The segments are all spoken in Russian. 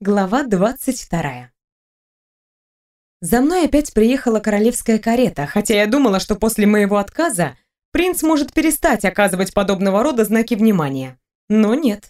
Глава 22. За мной опять приехала королевская карета, хотя я думала, что после моего отказа принц может перестать оказывать подобного рода знаки внимания. Но нет.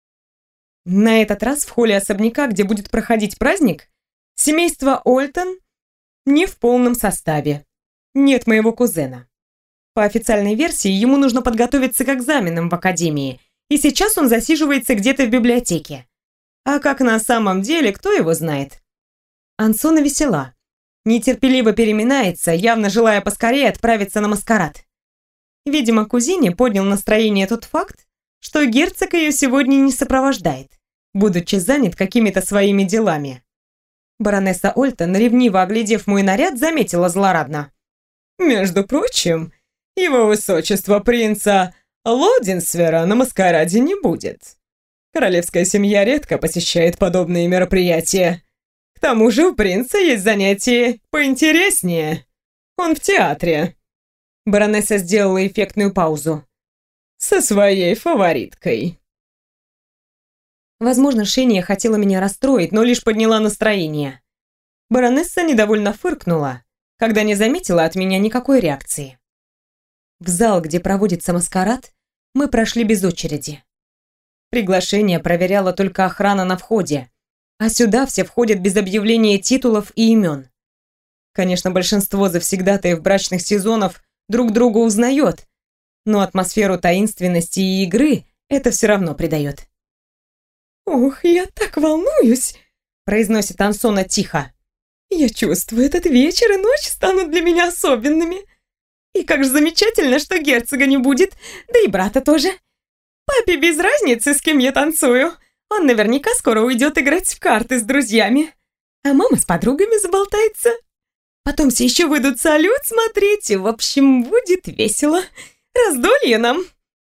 На этот раз в холле особняка, где будет проходить праздник, семейство Ольтон не в полном составе. Нет моего кузена. По официальной версии, ему нужно подготовиться к экзаменам в академии, и сейчас он засиживается где-то в библиотеке. А как на самом деле, кто его знает? Ансона весела. Нетерпеливо переминается, явно желая поскорее отправиться на маскарад. Видимо, кузине поднял настроение тот факт, что герцог ее сегодня не сопровождает, будучи занят какими-то своими делами. Баронесса Ольтон, ревниво оглядев мой наряд, заметила злорадно: «Между прочим, его высочество принца Лодинсвера на маскараде не будет. Королевская семья редко посещает подобные мероприятия. К тому же у принца есть занятия поинтереснее. Он в театре». Баронесса сделала эффектную паузу. «Со своей фавориткой». Возможно, Шения хотела меня расстроить, но лишь подняла настроение. Баронесса недовольно фыркнула, когда не заметила от меня никакой реакции. В зал, где проводится маскарад, мы прошли без очереди. Приглашение проверяла только охрана на входе, а сюда все входят без объявления титулов и имен. Конечно, большинство завсегдатаев брачных сезонов друг друга узнает, но атмосферу таинственности и игры это все равно придает. «Ох, я так волнуюсь», — произносит Ансона тихо. «Я чувствую, этот вечер и ночь станут для меня особенными. И как же замечательно, что герцога не будет, да и брата тоже. Папе без разницы, с кем я танцую. Он наверняка скоро уйдет играть в карты с друзьями. А мама с подругами заболтается. Потом все еще выйдут салют смотреть. В общем, будет весело. Раздолье нам».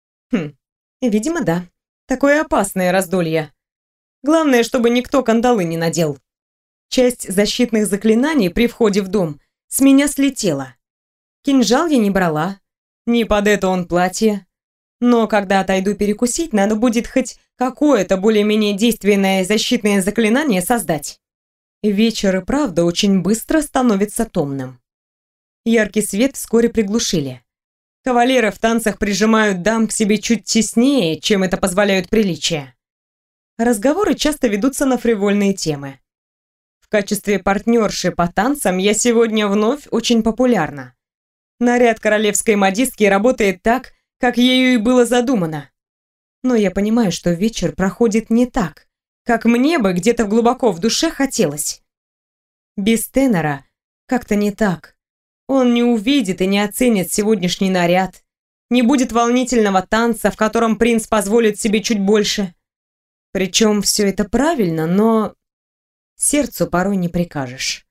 Видимо, да. Такое опасное раздолье. Главное, чтобы никто кандалы не надел. Часть защитных заклинаний при входе в дом с меня слетела. Кинжал я не брала. Не под это он платье. Но когда отойду перекусить, надо будет хоть какое-то более-менее действенное защитное заклинание создать. Вечер и правда очень быстро становится томным. Яркий свет вскоре приглушили. Кавалеры в танцах прижимают дам к себе чуть теснее, чем это позволяют приличия. Разговоры часто ведутся на фривольные темы. В качестве партнерши по танцам я сегодня вновь очень популярна. Наряд королевской модистки работает так, как ею и было задумано. Но я понимаю, что вечер проходит не так, как мне бы где-то глубоко в душе хотелось. Без тенора как-то не так. Он не увидит и не оценит сегодняшний наряд, не будет волнительного танца, в котором принц позволит себе чуть больше. Причем все это правильно, но сердцу порой не прикажешь.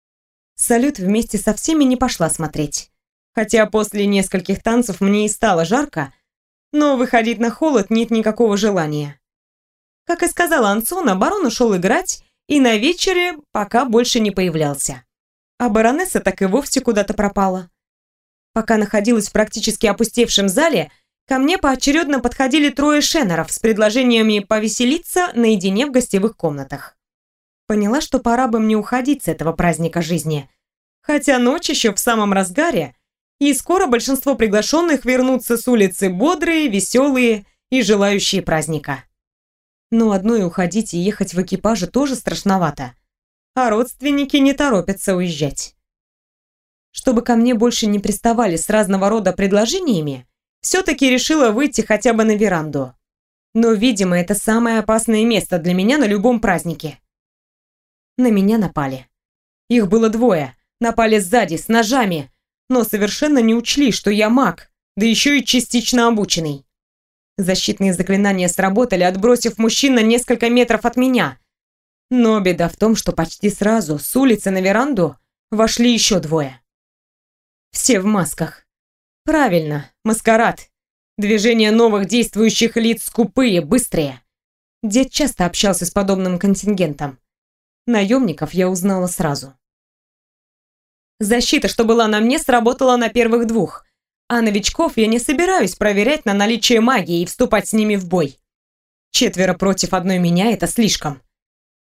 Салют вместе со всеми не пошла смотреть. Хотя после нескольких танцев мне и стало жарко, но выходить на холод нет никакого желания. Как и сказала Ансона, барон ушел играть и на вечере пока больше не появлялся. А баронесса так и вовсе куда-то пропала. Пока находилась в практически опустевшем зале, ко мне поочередно подходили трое шеннеров с предложениями повеселиться наедине в гостевых комнатах. Поняла, что пора бы мне уходить с этого праздника жизни. Хотя ночь еще в самом разгаре, и скоро большинство приглашенных вернутся с улицы бодрые, веселые и желающие праздника. Но одной уходить и ехать в экипаже тоже страшновато, а родственники не торопятся уезжать. Чтобы ко мне больше не приставали с разного рода предложениями, все-таки решила выйти хотя бы на веранду. Но, видимо, это самое опасное место для меня на любом празднике. На меня напали. Их было двое, напали сзади, с ножами, но совершенно не учли, что я маг, да еще и частично обученный. Защитные заклинания сработали, отбросив мужчин на несколько метров от меня. Но беда в том, что почти сразу с улицы на веранду вошли еще двое. Все в масках. Правильно, маскарад. Движения новых действующих лиц скупые, быстрые. Дед часто общался с подобным контингентом. Наемников я узнала сразу. Защита, что была на мне, сработала на первых двух, а новичков я не собираюсь проверять на наличие магии и вступать с ними в бой. 4 против одной меня — это слишком.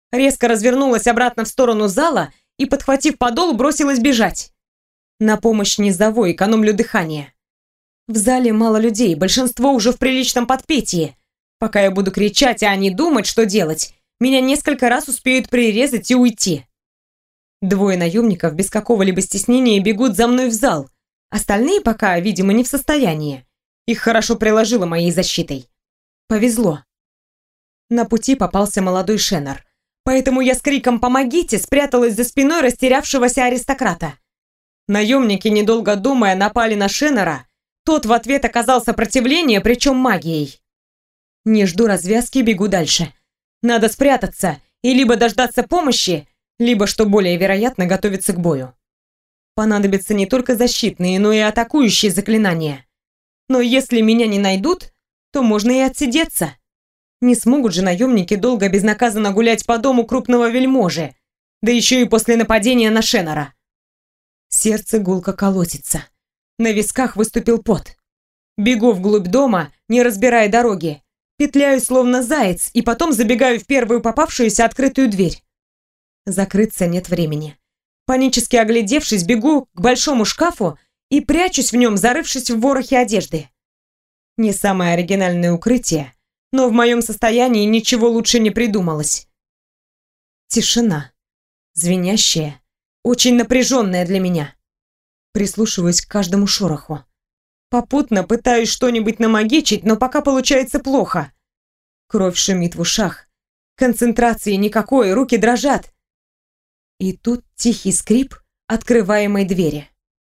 резко развернулась обратно в сторону зала и, подхватив подол, бросилась бежать. На помощь не зову, экономлю дыхание. В зале мало людей, большинство уже в приличном подпитии. Пока я буду кричать, а не думать, что делать, меня несколько раз успеют прирезать и уйти. Двое наемников без какого-либо стеснения бегут за мной в зал. Остальные пока, видимо, не в состоянии. Их хорошо приложило моей защитой. Повезло. На пути попался молодой Шеннер. Поэтому я с криком «Помогите!» спряталась за спиной растерявшегося аристократа. Наемники, недолго думая, напали на Шеннера. Тот в ответ оказал сопротивление, причем магией. Не жду развязки, бегу дальше. Надо спрятаться и либо дождаться помощи, либо, что более вероятно, готовиться к бою. Понадобятся не только защитные, но и атакующие заклинания. Но если меня не найдут, то можно и отсидеться. Не смогут же наемники долго безнаказанно гулять по дому крупного вельможи, да еще и после нападения на Шеннера. Сердце гулко колотится. На висках выступил пот. Бегу вглубь дома, не разбирая дороги. Петляю словно заяц и потом забегаю в первую попавшуюся открытую дверь. Закрыться нет времени. Панически оглядевшись, бегу к большому шкафу и прячусь в нем, зарывшись в ворохе одежды. Не самое оригинальное укрытие, но в моем состоянии ничего лучше не придумалось. Тишина. Звенящая, очень напряженная для меня. Прислушиваюсь к каждому шороху. Попутно пытаюсь что-нибудь намагичить, но пока получается плохо. Кровь шумит в ушах. Концентрации никакой, руки дрожат. И тут тихий скрип открываемой двери.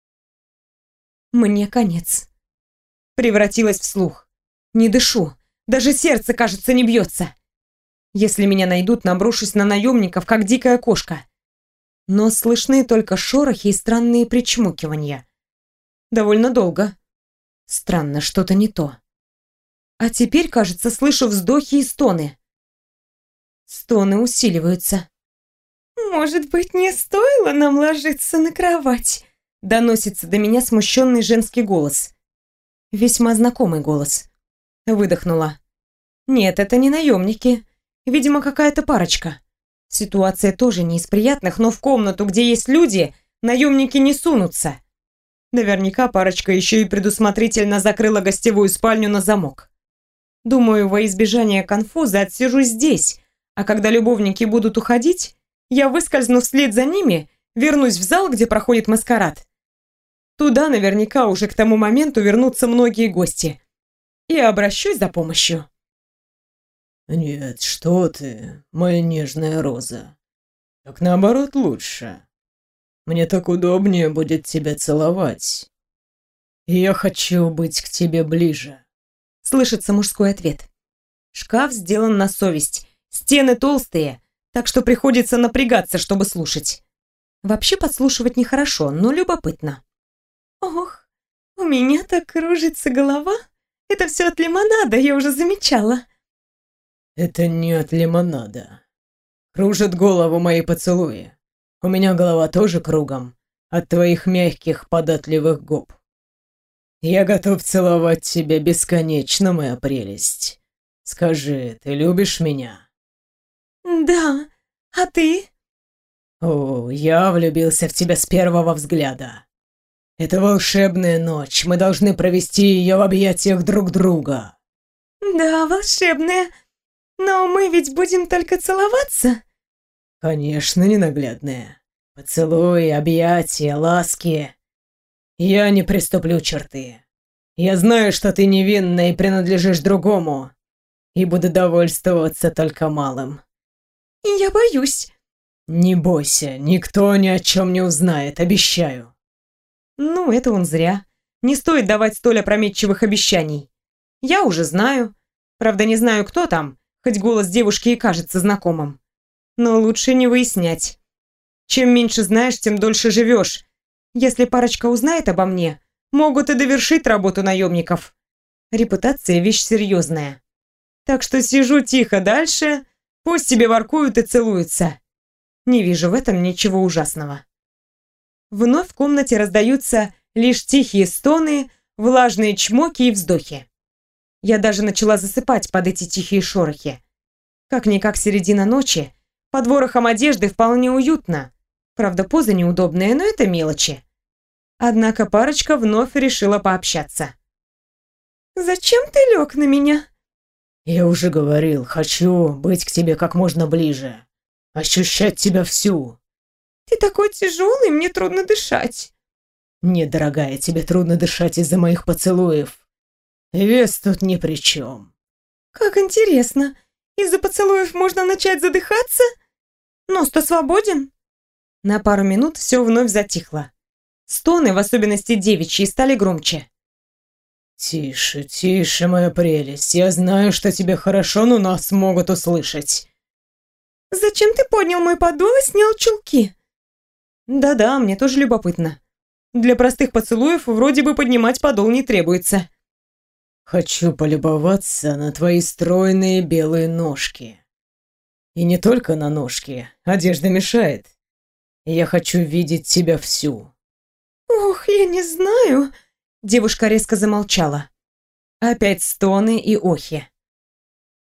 Мне конец. Превратилась в слух. Не дышу. Даже сердце, кажется, не бьется. Если меня найдут, наброшусь на наемников, как дикая кошка. Но слышны только шорохи и странные причмокивания. Довольно долго. Странно, что-то не то. А теперь, кажется, слышу вздохи и стоны. Стоны усиливаются. «Может быть, не стоило нам ложиться на кровать?» Доносится до меня смущенный женский голос. Весьма знакомый голос. Выдохнула. Нет, это не наемники. Видимо, какая-то парочка. Ситуация тоже не из приятных, но в комнату, где есть люди, наемники не сунутся. Наверняка парочка еще и предусмотрительно закрыла гостевую спальню на замок. Думаю, во избежание конфуза отсижусь здесь, а когда любовники будут уходить, я выскользну вслед за ними, вернусь в зал, где проходит маскарад. Туда наверняка уже к тому моменту вернутся многие гости. И обращусь за помощью. «Нет, что ты, моя нежная роза. Так наоборот лучше. Мне так удобнее будет тебя целовать. И я хочу быть к тебе ближе», — слышится мужской ответ. Шкаф сделан на совесть, стены толстые, так что приходится напрягаться, чтобы слушать. Вообще подслушивать нехорошо, но любопытно. «Ох, у меня так кружится голова. Это все от лимонада, я уже замечала». «Это не от лимонада. Кружат голову мои поцелуи. У меня голова тоже кругом от твоих мягких, податливых губ. Я готов целовать тебя бесконечно, моя прелесть. Скажи, ты любишь меня?» «Да, а ты?» «О, я влюбился в тебя с первого взгляда. Это волшебная ночь, мы должны провести ее в объятиях друг друга». «Да, волшебная. Но мы ведь будем только целоваться?» «Конечно, ненаглядная. Поцелуи, объятия, ласки. Я не приступлю черты. Я знаю, что ты невинна и принадлежишь другому, и буду довольствоваться только малым». «Я боюсь». «Не бойся, никто ни о чем не узнает, обещаю». Ну, это он зря. Не стоит давать столь опрометчивых обещаний. Я уже знаю. Правда, не знаю, кто там, хоть голос девушки и кажется знакомым. Но лучше не выяснять. Чем меньше знаешь, тем дольше живешь. Если парочка узнает обо мне, могут и довершить работу наемников. Репутация – вещь серьезная. Так что сижу тихо дальше, пусть себе воркуют и целуются. Не вижу в этом ничего ужасного. Вновь в комнате раздаются лишь тихие стоны, влажные чмоки и вздохи. Я даже начала засыпать под эти тихие шорохи. Как-никак середина ночи, Под ворохом одежды вполне уютно. Правда, поза неудобная, но это мелочи. Однако парочка вновь решила пообщаться. «Зачем ты лег на меня?» Я уже говорил, хочу быть к тебе как можно ближе. Ощущать тебя всю. «Ты такой тяжелый, мне трудно дышать». Нет, дорогая, тебе трудно дышать из-за моих поцелуев. Вес тут ни при чем. «Как интересно. Из-за поцелуев можно начать задыхаться? Нос-то свободен?» На пару минут все вновь затихло. Стоны, в особенности девичьи, стали громче. Тише, тише, моя прелесть. Я знаю, что тебе хорошо, но нас могут услышать. «Зачем ты поднял мой подол и снял чулки?» «Да-да, мне тоже любопытно. Для простых поцелуев вроде бы поднимать подол не требуется». Хочу полюбоваться на твои стройные белые ножки. И не только на ножки. Одежда мешает. Я хочу видеть тебя всю. «Ох, я не знаю...» Девушка резко замолчала. Опять стоны и охи.